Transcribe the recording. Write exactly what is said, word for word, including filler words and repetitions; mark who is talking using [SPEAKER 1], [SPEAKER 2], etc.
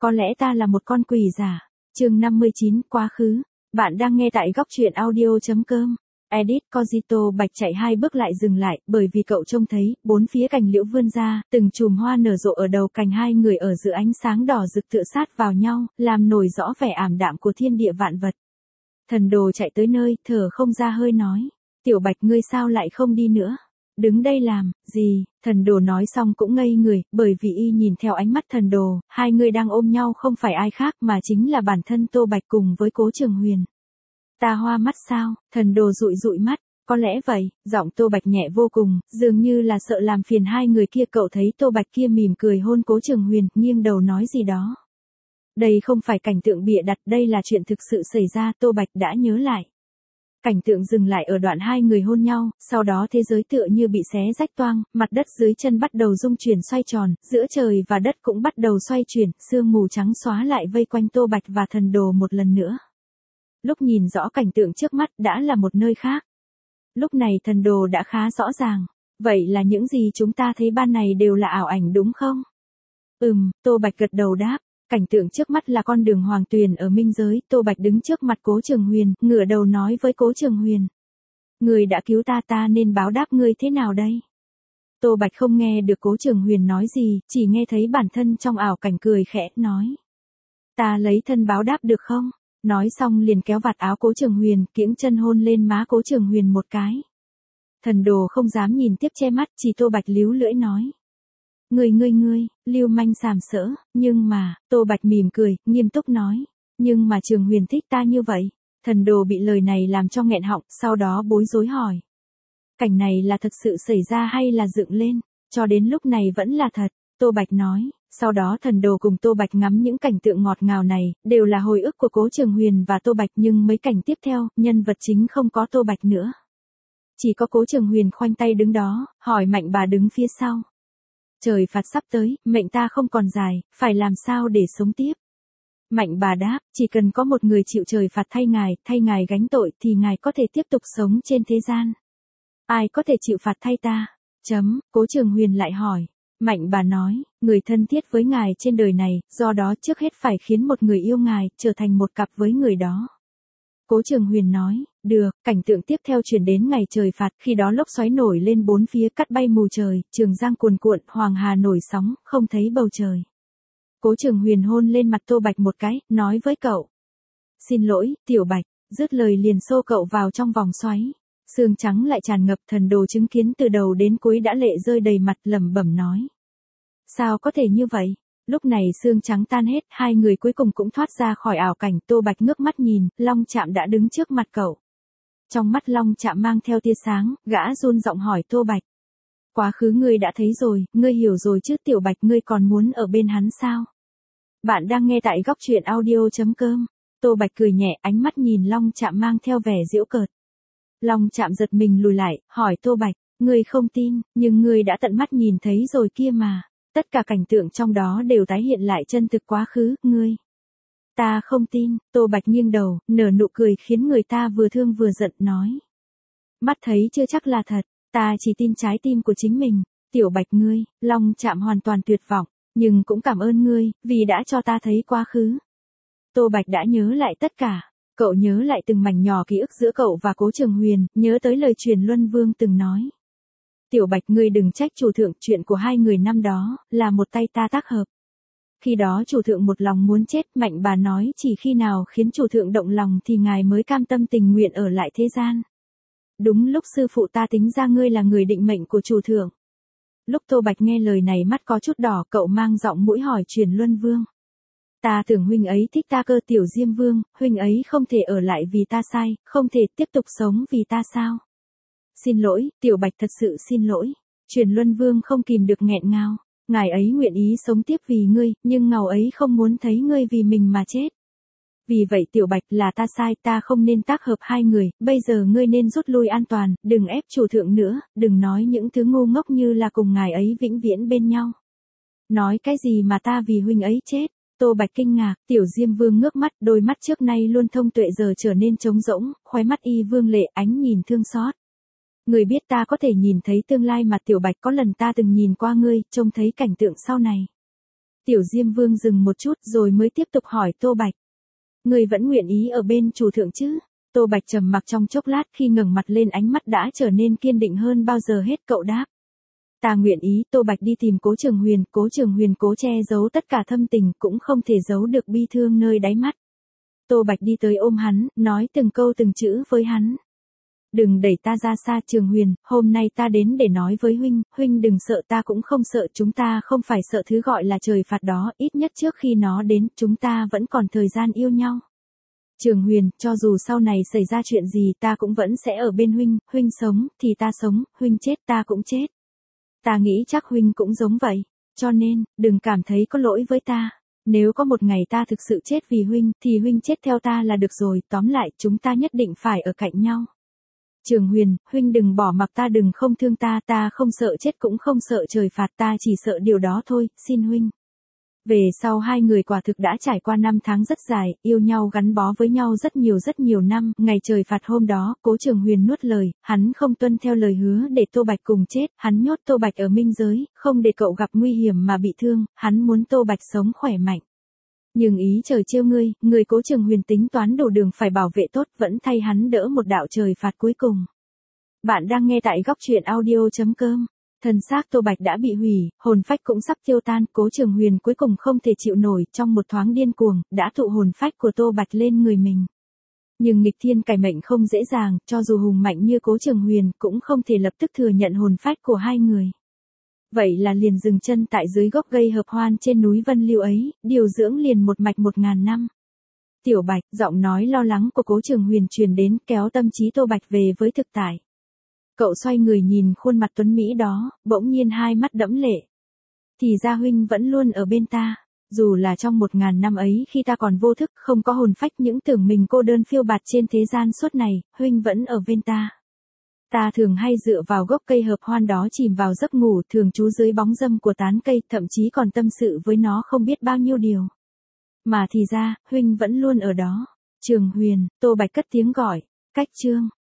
[SPEAKER 1] Có lẽ ta là một con quỷ giả. Chương năm mươi chín, quá khứ. Bạn đang nghe tại góc truyện audio chấm com. Edit Cogito Bạch chạy hai bước lại dừng lại, bởi vì cậu trông thấy, bốn phía cành liễu vươn ra, từng chùm hoa nở rộ ở đầu cành, hai người ở giữa ánh sáng đỏ rực tựa sát vào nhau, làm nổi rõ vẻ ảm đạm của thiên địa vạn vật. Thần đồ chạy tới nơi, thở không ra hơi nói. Tiểu Bạch, ngươi sao lại không đi nữa? Đứng đây làm gì? Thần đồ nói xong cũng ngây người, bởi vì y nhìn theo ánh mắt thần đồ, hai người đang ôm nhau không phải ai khác mà chính là bản thân Tô Bạch cùng với Cố Trường Huyền. Ta hoa mắt sao? Thần đồ dụi dụi mắt. Có lẽ vậy. Giọng Tô Bạch nhẹ vô cùng, dường như là sợ làm phiền hai người kia. Cậu thấy Tô Bạch kia mỉm cười hôn Cố Trường Huyền, nghiêng đầu nói gì đó. Đây không phải cảnh tượng bịa đặt, đây là chuyện thực sự xảy ra. Tô Bạch đã nhớ lại. Cảnh tượng dừng lại ở đoạn hai người hôn nhau, sau đó thế giới tựa như bị xé rách toang, mặt đất dưới chân bắt đầu rung chuyển xoay tròn, giữa trời và đất cũng bắt đầu xoay chuyển, sương mù trắng xóa lại vây quanh Tô Bạch và thần đồ một lần nữa. Lúc nhìn rõ cảnh tượng trước mắt đã là một nơi khác. Lúc này thần đồ đã khá rõ ràng. Vậy là những gì chúng ta thấy ban này đều là ảo ảnh đúng không? Ừm, Tô Bạch gật đầu đáp. Cảnh tượng trước mắt là con đường hoàng tuyền ở minh giới. Tô Bạch đứng trước mặt Cố Trường Huyền, ngửa đầu nói với Cố Trường Huyền. Người đã cứu ta, ta nên báo đáp ngươi thế nào đây? Tô Bạch không nghe được Cố Trường Huyền nói gì, chỉ nghe thấy bản thân trong ảo cảnh cười khẽ, nói. Ta lấy thân báo đáp được không? Nói xong liền kéo vạt áo Cố Trường Huyền, kiễng chân hôn lên má Cố Trường Huyền một cái. Thần đồ không dám nhìn tiếp, che mắt, chỉ Tô Bạch líu lưỡi nói. Ngươi ngươi ngươi, lưu manh sàm sỡ, nhưng mà, Tô Bạch mỉm cười, nghiêm túc nói. Nhưng mà Trường Huyền thích ta như vậy. Thần đồ bị lời này làm cho nghẹn họng, sau đó bối rối hỏi. Cảnh này là thật sự xảy ra hay là dựng lên? Cho đến lúc này vẫn là thật, Tô Bạch nói. Sau đó thần đồ cùng Tô Bạch ngắm những cảnh tượng ngọt ngào này, đều là hồi ức của Cố Trường Huyền và Tô Bạch, nhưng mấy cảnh tiếp theo, nhân vật chính không có Tô Bạch nữa. Chỉ có Cố Trường Huyền khoanh tay đứng đó, hỏi Mạnh Bà đứng phía sau. Trời phạt sắp tới, mệnh ta không còn dài, phải làm sao để sống tiếp? Mạnh Bà đáp, chỉ cần có một người chịu trời phạt thay ngài, thay ngài gánh tội thì ngài có thể tiếp tục sống trên thế gian. Ai có thể chịu phạt thay ta? Chấm, Cố Trường Huyền lại hỏi. Mạnh Bà nói, người thân thiết với ngài trên đời này, do đó trước hết phải khiến một người yêu ngài, trở thành một cặp với người đó. Cố Trường Huyền nói, được. Cảnh tượng tiếp theo chuyển đến ngày trời phạt, khi đó lốc xoáy nổi lên bốn phía, cắt bay mù trời, Trường Giang cuồn cuộn, Hoàng Hà nổi sóng, không thấy bầu trời. Cố Trường Huyền hôn lên mặt Tô Bạch một cái, nói với cậu. Xin lỗi, Tiểu Bạch, dứt lời liền xô cậu vào trong vòng xoáy. Sương trắng lại tràn ngập, thần đồ chứng kiến từ đầu đến cuối đã lệ rơi đầy mặt, lẩm bẩm nói. Sao có thể như vậy? Lúc này sương trắng tan hết, hai người cuối cùng cũng thoát ra khỏi ảo cảnh. Tô Bạch ngước mắt nhìn, Long Trạm đã đứng trước mặt cậu. Trong mắt Long Trạm mang theo tia sáng, gã run giọng hỏi Tô Bạch. Quá khứ ngươi đã thấy rồi, ngươi hiểu rồi chứ? Tiểu Bạch, ngươi còn muốn ở bên hắn sao? Bạn đang nghe tại góc truyện audio chấm com. Tô Bạch cười nhẹ, ánh mắt nhìn Long Trạm mang theo vẻ giễu cợt. Long Trạm giật mình lùi lại, hỏi Tô Bạch, ngươi không tin, nhưng ngươi đã tận mắt nhìn thấy rồi kia mà. Tất cả cảnh tượng trong đó đều tái hiện lại chân thực quá khứ, ngươi. Ta không tin, Tô Bạch nghiêng đầu, nở nụ cười khiến người ta vừa thương vừa giận, nói. Mắt thấy chưa chắc là thật, ta chỉ tin trái tim của chính mình. Tiểu Bạch ngươi, Long Trạm hoàn toàn tuyệt vọng, nhưng cũng cảm ơn ngươi, vì đã cho ta thấy quá khứ. Tô Bạch đã nhớ lại tất cả. Cậu nhớ lại từng mảnh nhỏ ký ức giữa cậu và Cố Trường Huyền, nhớ tới lời truyền Luân Vương từng nói. Tiểu Bạch, ngươi đừng trách chủ thượng, chuyện của hai người năm đó, là một tay ta tác hợp. Khi đó chủ thượng một lòng muốn chết, Mạnh Bà nói chỉ khi nào khiến chủ thượng động lòng thì ngài mới cam tâm tình nguyện ở lại thế gian. Đúng lúc sư phụ ta tính ra ngươi là người định mệnh của chủ thượng. Lúc Tô Bạch nghe lời này mắt có chút đỏ, cậu mang giọng mũi hỏi truyền Luân Vương. Ta tưởng huynh ấy thích ta cơ? Tiểu Diêm Vương, huynh ấy không thể ở lại vì ta sai, không thể tiếp tục sống vì ta sao? Xin lỗi, Tiểu Bạch, thật sự xin lỗi. Truyền Luân Vương không kìm được nghẹn ngào. Ngài ấy nguyện ý sống tiếp vì ngươi, nhưng ngài ấy không muốn thấy ngươi vì mình mà chết. Vì vậy Tiểu Bạch, là ta sai, ta không nên tác hợp hai người, bây giờ ngươi nên rút lui an toàn, đừng ép chủ thượng nữa, đừng nói những thứ ngu ngốc như là cùng ngài ấy vĩnh viễn bên nhau. Nói cái gì mà ta vì huynh ấy chết? Tô Bạch kinh ngạc, Tiểu Diêm Vương ngước mắt, đôi mắt trước nay luôn thông tuệ giờ trở nên trống rỗng, khóe mắt y vương lệ, ánh nhìn thương xót. Người biết ta có thể nhìn thấy tương lai mà Tiểu Bạch, có lần ta từng nhìn qua ngươi, trông thấy cảnh tượng sau này. Tiểu Diêm Vương dừng một chút rồi mới tiếp tục hỏi Tô Bạch. Người vẫn nguyện ý ở bên chủ thượng chứ? Tô Bạch trầm mặc trong chốc lát, khi ngẩng mặt lên ánh mắt đã trở nên kiên định hơn bao giờ hết. Cậu đáp. Ta nguyện ý. Tô Bạch đi tìm Cố Trường Huyền, Cố Trường Huyền cố che giấu tất cả thâm tình, cũng không thể giấu được bi thương nơi đáy mắt. Tô Bạch đi tới ôm hắn, nói từng câu từng chữ với hắn. Đừng đẩy ta ra xa Trường Huyền, hôm nay ta đến để nói với huynh, huynh đừng sợ, ta cũng không sợ, chúng ta không phải sợ thứ gọi là trời phạt đó, ít nhất trước khi nó đến, chúng ta vẫn còn thời gian yêu nhau. Trường Huyền, cho dù sau này xảy ra chuyện gì ta cũng vẫn sẽ ở bên huynh, huynh sống, thì ta sống, huynh chết ta cũng chết. Ta nghĩ chắc huynh cũng giống vậy, cho nên, đừng cảm thấy có lỗi với ta. Nếu có một ngày ta thực sự chết vì huynh, thì huynh chết theo ta là được rồi, tóm lại, chúng ta nhất định phải ở cạnh nhau. Trường Huyền, huynh đừng bỏ mặc ta, đừng không thương ta, ta không sợ chết cũng không sợ trời phạt, ta chỉ sợ điều đó thôi, xin huynh. Về sau hai người quả thực đã trải qua năm tháng rất dài, yêu nhau gắn bó với nhau rất nhiều rất nhiều năm, ngày trời phạt hôm đó, Cố Trường Huyền nuốt lời, hắn không tuân theo lời hứa để Tô Bạch cùng chết, hắn nhốt Tô Bạch ở minh giới, không để cậu gặp nguy hiểm mà bị thương, hắn muốn Tô Bạch sống khỏe mạnh. Nhưng ý trời trêu ngươi, người Cố Trường Huyền tính toán đủ đường phải bảo vệ tốt, vẫn thay hắn đỡ một đạo trời phạt cuối cùng. Bạn đang nghe tại góc truyện audio chấm com. Thân xác Tô Bạch đã bị hủy, hồn phách cũng sắp tiêu tan, Cố Trường Huyền cuối cùng không thể chịu nổi, trong một thoáng điên cuồng, đã tụ hồn phách của Tô Bạch lên người mình. Nhưng nghịch thiên cải mệnh không dễ dàng, cho dù hùng mạnh như Cố Trường Huyền, cũng không thể lập tức thừa nhận hồn phách của hai người. Vậy là liền dừng chân tại dưới gốc cây hợp hoan trên núi Vân Lưu ấy, điều dưỡng liền một mạch một ngàn năm. Tiểu Bạch, giọng nói lo lắng của Cố Trường Huyền truyền đến, kéo tâm trí Tô Bạch về với thực tại. Cậu xoay người nhìn khuôn mặt tuấn Mỹ đó, bỗng nhiên hai mắt đẫm lệ. Thì ra huynh vẫn luôn ở bên ta, dù là trong một ngàn năm ấy khi ta còn vô thức, không có hồn phách, những tưởng mình cô đơn phiêu bạt trên thế gian suốt này, huynh vẫn ở bên ta. Ta thường hay dựa vào gốc cây hợp hoan đó chìm vào giấc ngủ, thường trú dưới bóng râm của tán cây, thậm chí còn tâm sự với nó không biết bao nhiêu điều. Mà thì ra, huynh vẫn luôn ở đó. Trường Huyền, Tô Bạch cất tiếng gọi, cách chương.